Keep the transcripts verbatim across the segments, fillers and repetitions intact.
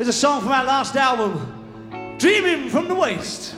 is a song from our last album, Dreaming from the Waste.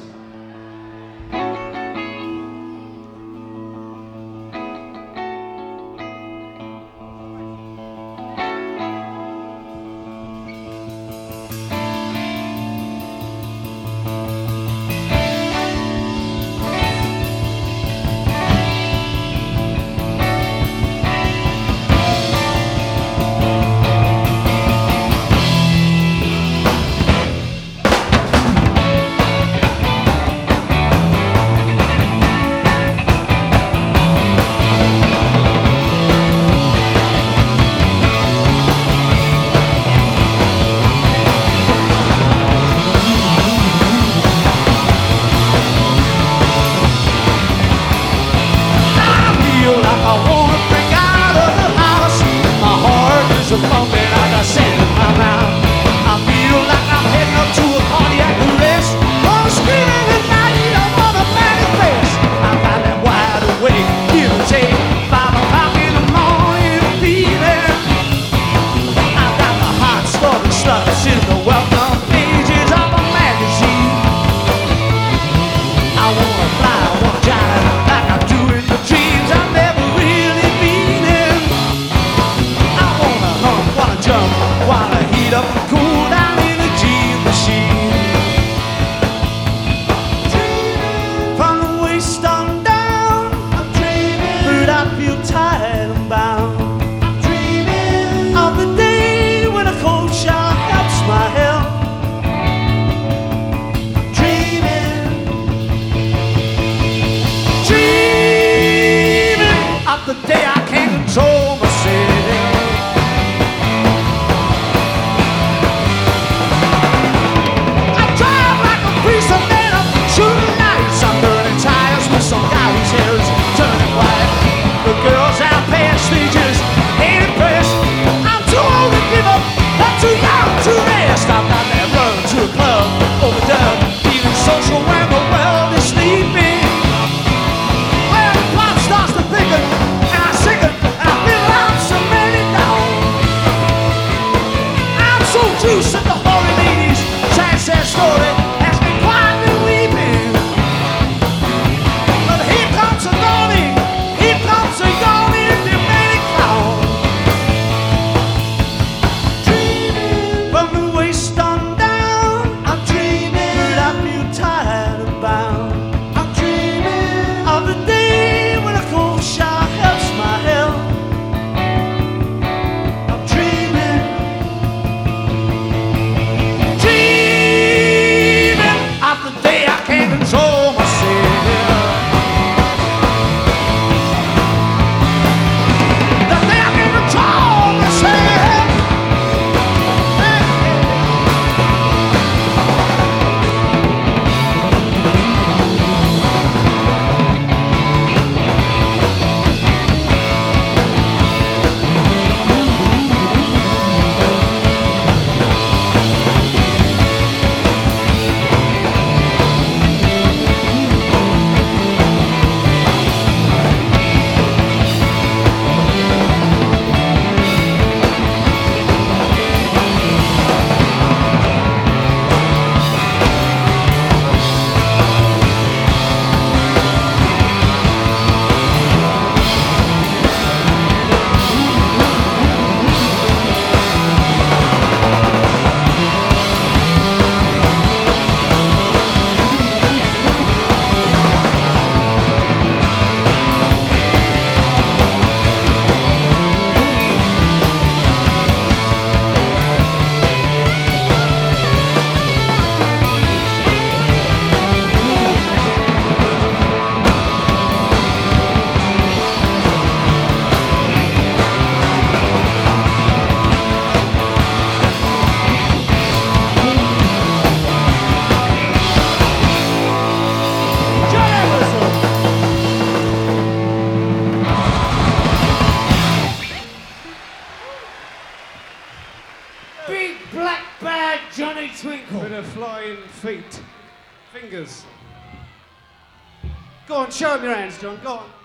The day I can't control myself. I drive like a priest, I'm dead, I'm shooting lights. I'm burning tires with some guy whose hair is turning white. The girls out past, they just ain't impressed. I'm too old to give up, I'm too young to rest. I've got that run to a club, overdone, feeling social when the world is sleeping. Well, the clock starts to thicken. Juice at the holy ladies, sad, sad story has been quietly weeping. But here comes a dawning, here comes a yawning, demanding clown. Dreaming from the waist on down, I'm dreaming, but I feel tired and bound. I'm dreaming of the day when a cold shower helps my health. Johnny Twinkle. With her flying feet. Fingers. Go on, show him your hands, John. Go on.